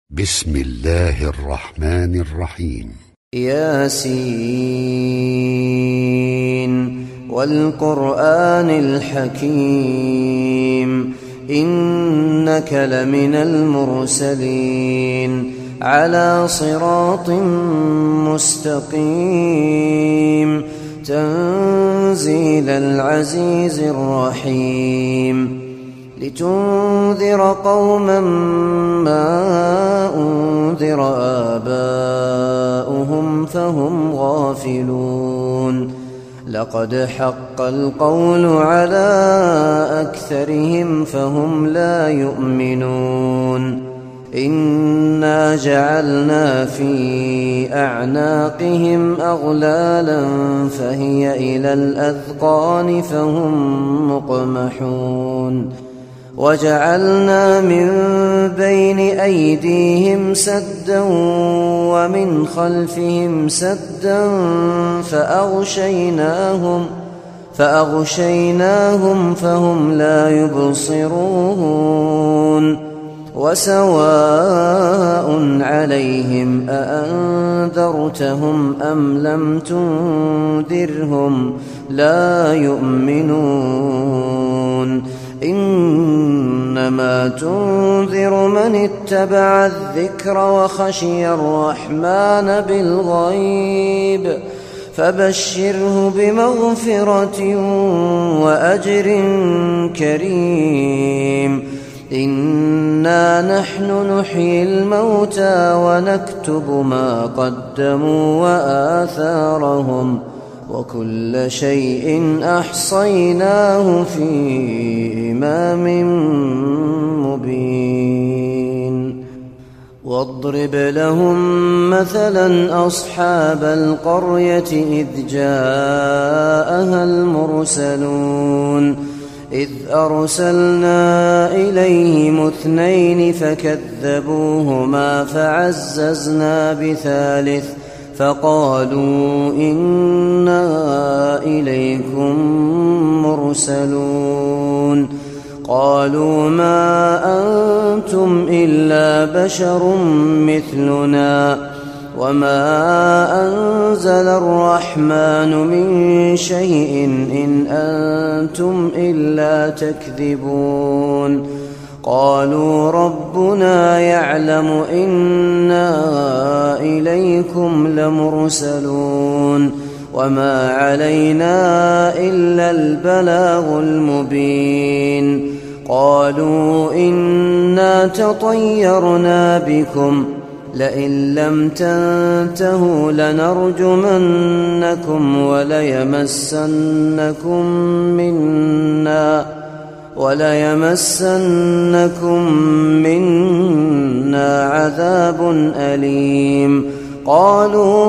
بسم الله الرحمن الرحيم. ياسين والقرآن الحكيم إنك لمن المرسلين على صراط مستقيم تنزيل العزيز الرحيم لتنذر قوما ما أنذر آباؤهم فهم غافلون لقد حق القول على أكثرهم فهم لا يؤمنون إنا جعلنا في أعناقهم أغلالا فهي إلى الأذقان فهم مقمحون وجعلنا من بين أيديهم سدا ومن خلفهم سدا فأغشيناهم فهم لا يبصرون وسواء عليهم أأنذرتهم أم لم تنذرهم لا يؤمنون إنما تنذر من اتبع الذكر وخشي الرحمن بالغيب فبشره بمغفرة وأجر كريم إنا نحن نحيي الموتى ونكتب ما قدموا وآثارهم وكل شيء أحصيناه في إمام مبين واضرب لهم مثلا أصحاب القرية إذ جاءها المرسلون إذ أرسلنا إليهم 2 فكذبوهما فعززنا بثالث فقالوا إنا إليكم مرسلون قالوا ما أنتم إلا بشر مثلنا وما أنزل الرحمن من شيء إن أنتم إلا تكذبون قالوا ربنا يعلم إنا إليكم لمرسلون وما علينا إلا البلاغ المبين قالوا إنا تطيرنا بكم لئن لم تنتهوا لنرجمنكم وليمسنكم منا عذاب أليم قالوا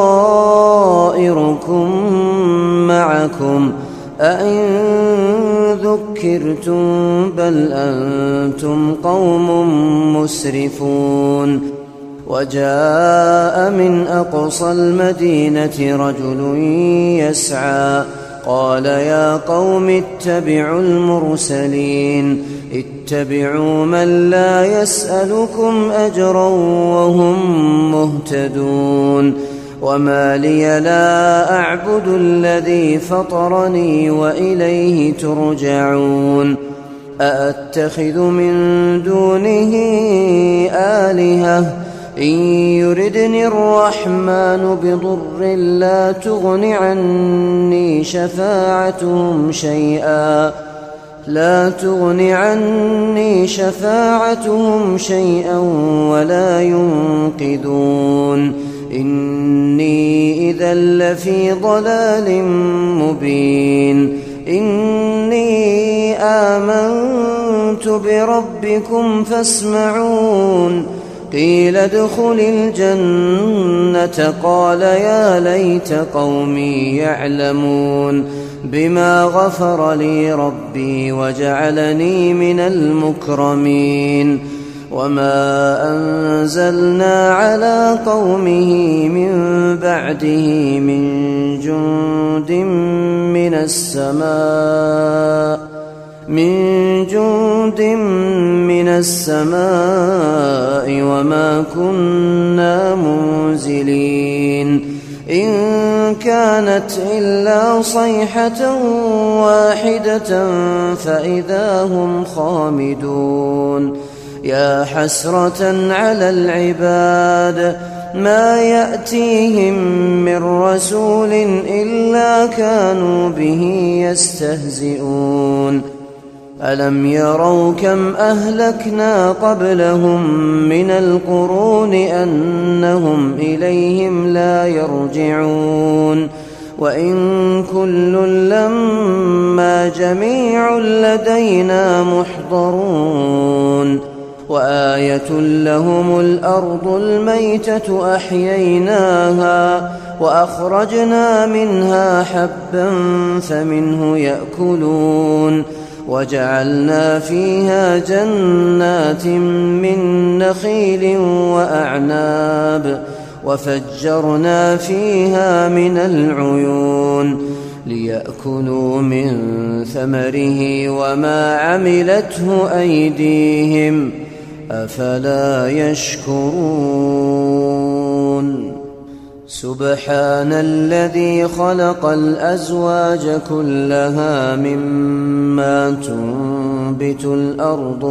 طائركم معكم أئن ذكرتم بل أنتم قوم مسرفون وجاء من أقصى المدينة رجل يسعى قال يا قوم اتبعوا المرسلين اتبعوا من لا يسألكم أجرا وهم مهتدون وما لي لا أعبد الذي فطرني وإليه ترجعون أأتخذ من دونه آلهة إن يردني الرحمن بضر لا تغن عني شفاعتهم شيئا ولا ينقذون إني إذا لفي ضلال مبين إني آمنت بربكم فاسمعون قيل ادخل الجنة قال يا ليت قومي يعلمون بما غفر لي ربي وجعلني من المكرمين وما أنزلنا على قومه من بعده من جند من السماء من السماء وما كنا منزلين إن كانت إلا صيحة واحدة فإذا هم خامدون يا حسرة على العباد ما يأتيهم من رسول إلا كانوا به يستهزئون ألم يروا كم أهلكنا قبلهم من القرون أنهم إليهم لا يرجعون وإن كل لما جميع لدينا محضرون وآية لهم الأرض الميتة أحييناها وأخرجنا منها حبا فمنه يأكلون وجعلنا فيها جنات من نخيل وأعناب وفجرنا فيها من العيون ليأكلوا من ثمره وما عملته أيديهم أفلا يشكرون سبحان الذي خلق الأزواج كلها مما تنبت الأرض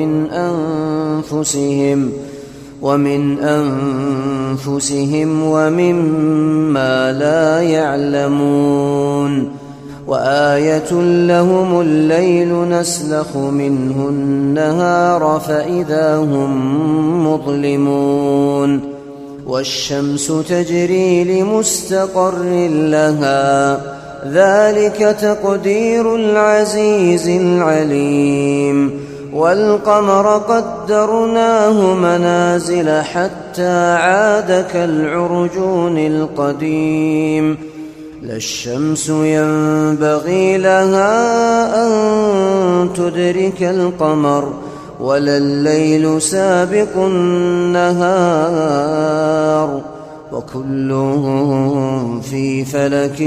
ومن أنفسهم ومما لا يعلمون وآية لهم الليل نسلخ منه النهار فإذا هم مظلمون والشمس تجري لمستقر لها ذلك تقدير العزيز العليم والقمر قدرناه منازل حتى عاد كالعرجون القديم لا الشمس ينبغي لها أن تدرك القمر ولا الليل سابق النهار وكلهم في فلك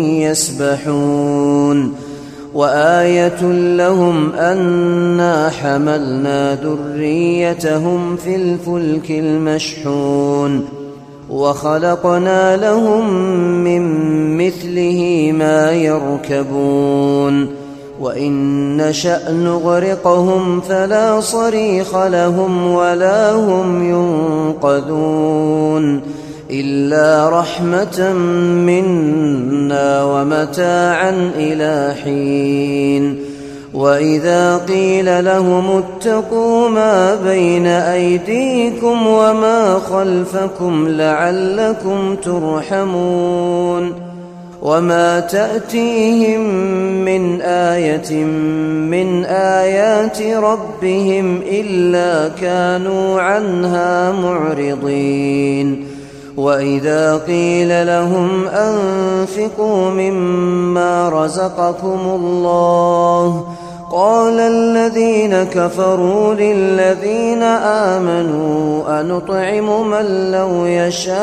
يسبحون وآية لهم أنا حملنا ذريتهم في الفلك المشحون وخلقنا لهم من مثله ما يركبون وإن نشأ نغرقهم فلا صريخ لهم ولا هم ينقذون إلا رحمة منا ومتاعا إلى حين وإذا قيل لهم اتقوا ما بين أيديكم وما خلفكم لعلكم ترحمون وما تأتيهم من آية من آيات ربهم إلا كانوا عنها معرضين وإذا قيل لهم أنفقوا مما رزقكم الله قال الذين كفروا للذين آمنوا أنطعم من لو يشاء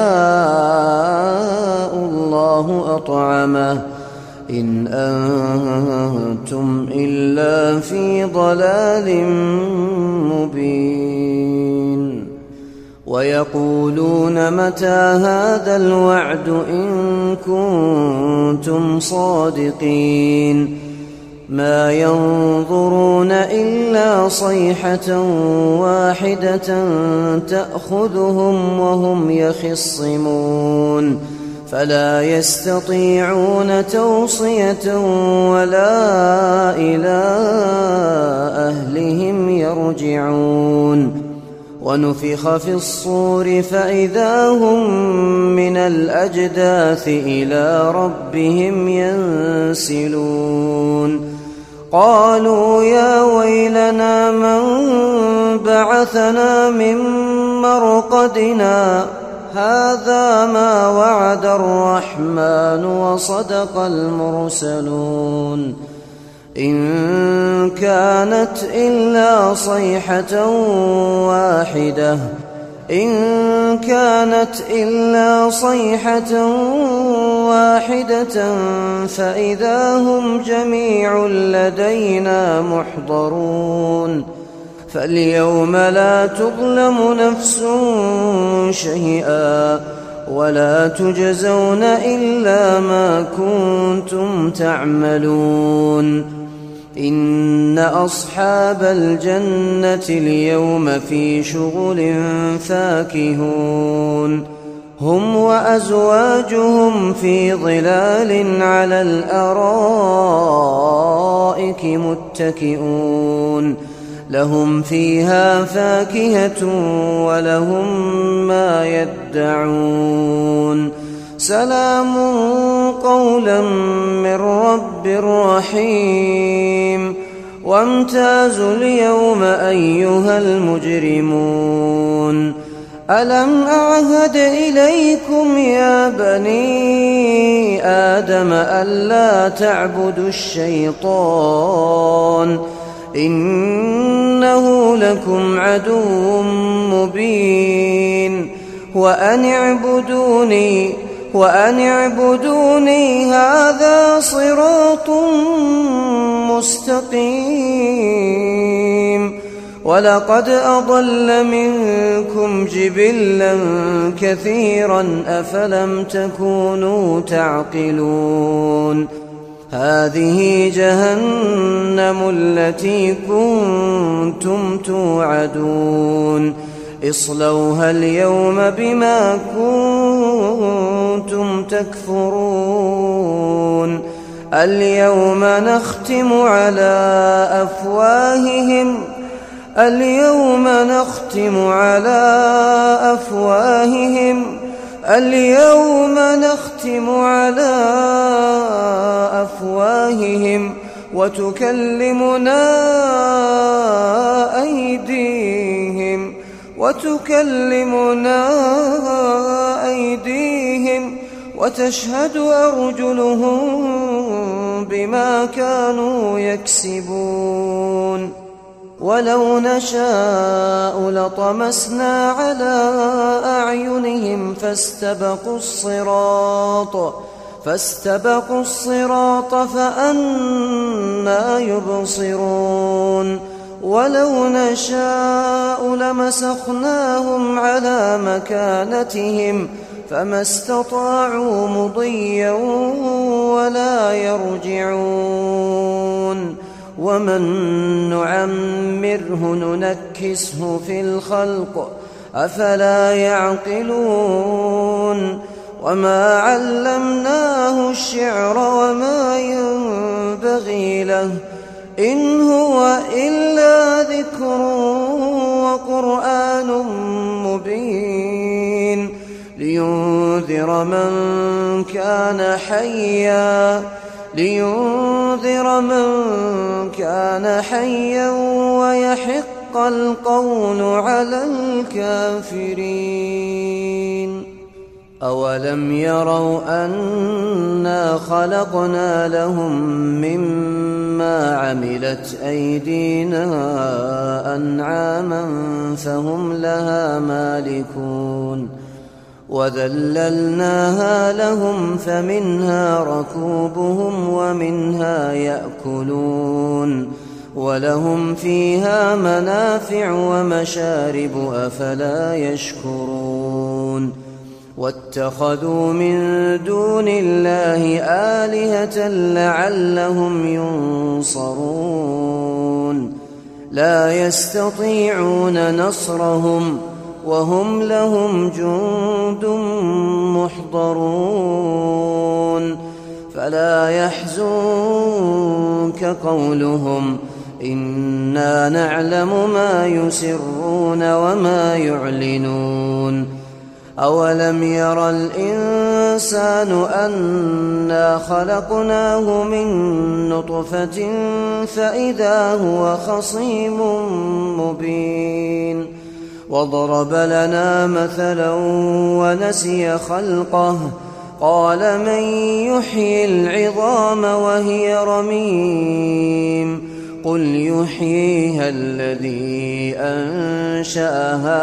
الله أطعمه إن أنتم إلا في ضلال مبين ويقولون متى هذا الوعد إن كنتم صادقين ما ينظرون إلا صيحة واحدة تأخذهم وهم يخصمون فلا يستطيعون توصية ولا إلى أهلهم يرجعون ونفخ في الصور فإذا هم من الأجداث إلى ربهم ينسلون قالوا يا ويلنا من بعثنا من مرقدنا هذا ما وعد الرحمن وصدق المرسلون إن كانت إلا صيحة واحدة فإذا هم جميع لدينا محضرون فاليوم لا تظلم نفس شيئا ولا تجزون إلا ما كنتم تعملون إن أصحاب الجنة اليوم في شغل فاكهون هم وأزواجهم في ظلال على الأرائك متكئون لهم فيها فاكهة ولهم ما يدعون سلام قولا من رب رحيم وامتازوا اليوم أيها المجرمون ألم أعهد إليكم يا بني آدم ألا تعبدوا الشيطان إنه لكم عدو مبين وأن اعبدوني هذا صراط مستقيم ولقد أضل منكم جبلا كثيرا أفلم تكونوا تعقلون هذه جهنم التي كنتم توعدون اصلوها اليوم بما كنتم تكفرون اليوم نختم على أفواههم وتكلمنا أيديهم وتشهد أرجلهم بما كانوا يكسبون ولو نشاء لطمسنا على أعينهم فاستبقوا الصراط فأنى يبصرون ولو نشاء لمسخناهم على مكانتهم فما استطاعوا مضيا ولا يرجعون ومن نعمره ننكسه في الخلق أفلا يعقلون وما علمناه الشعر وما ينبغي له إن هو إلا ذكر وقرآن مبين لينذر من كان حيا ويحق القول على الكافرين أولم يروا أنا خلقنا لهم مما عملت أيدينا أنعاما فهم لها مالكون وذللناها لهم فمنها ركوبهم ومنها يأكلون ولهم فيها منافع ومشارب أفلا يشكرون واتخذوا من دون الله آلهة لعلهم ينصرون لا يستطيعون نصرهم وهم لهم جند محضرون فلا يحزنك قولهم إنا نعلم ما يسرون وما يعلنون أولم ير الإنسان أنا خلقناه من نطفة فإذا هو خصيم مبين وضرب لنا مثلا ونسي خلقه قال من يحيي العظام وهي رميم قل يحييها الذي أنشأها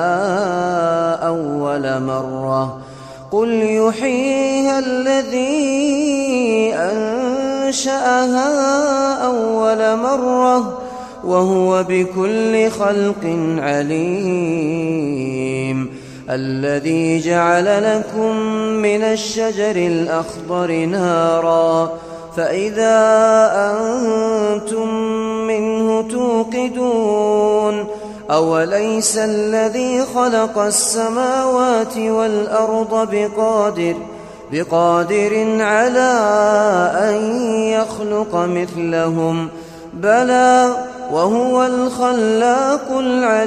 أول مرة وهو بكل خلق عليم الذي جعل لكم من الشجر الأخضر نارا فإذا أنتم منه توقدون أوليس الذي خلق السماوات والأرض بقادر على أن يخلق مثلهم بلى وهو الخلاق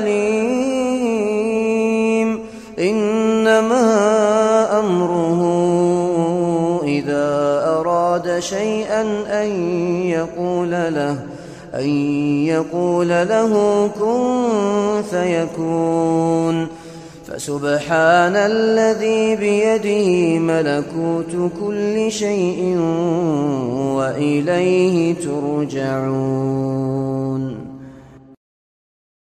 العليم إنما أمره إذا أراد شيئا أن يقول له كن فيكون فسبحان الذي بيده ملكوت كل شيء وإليه ترجعون.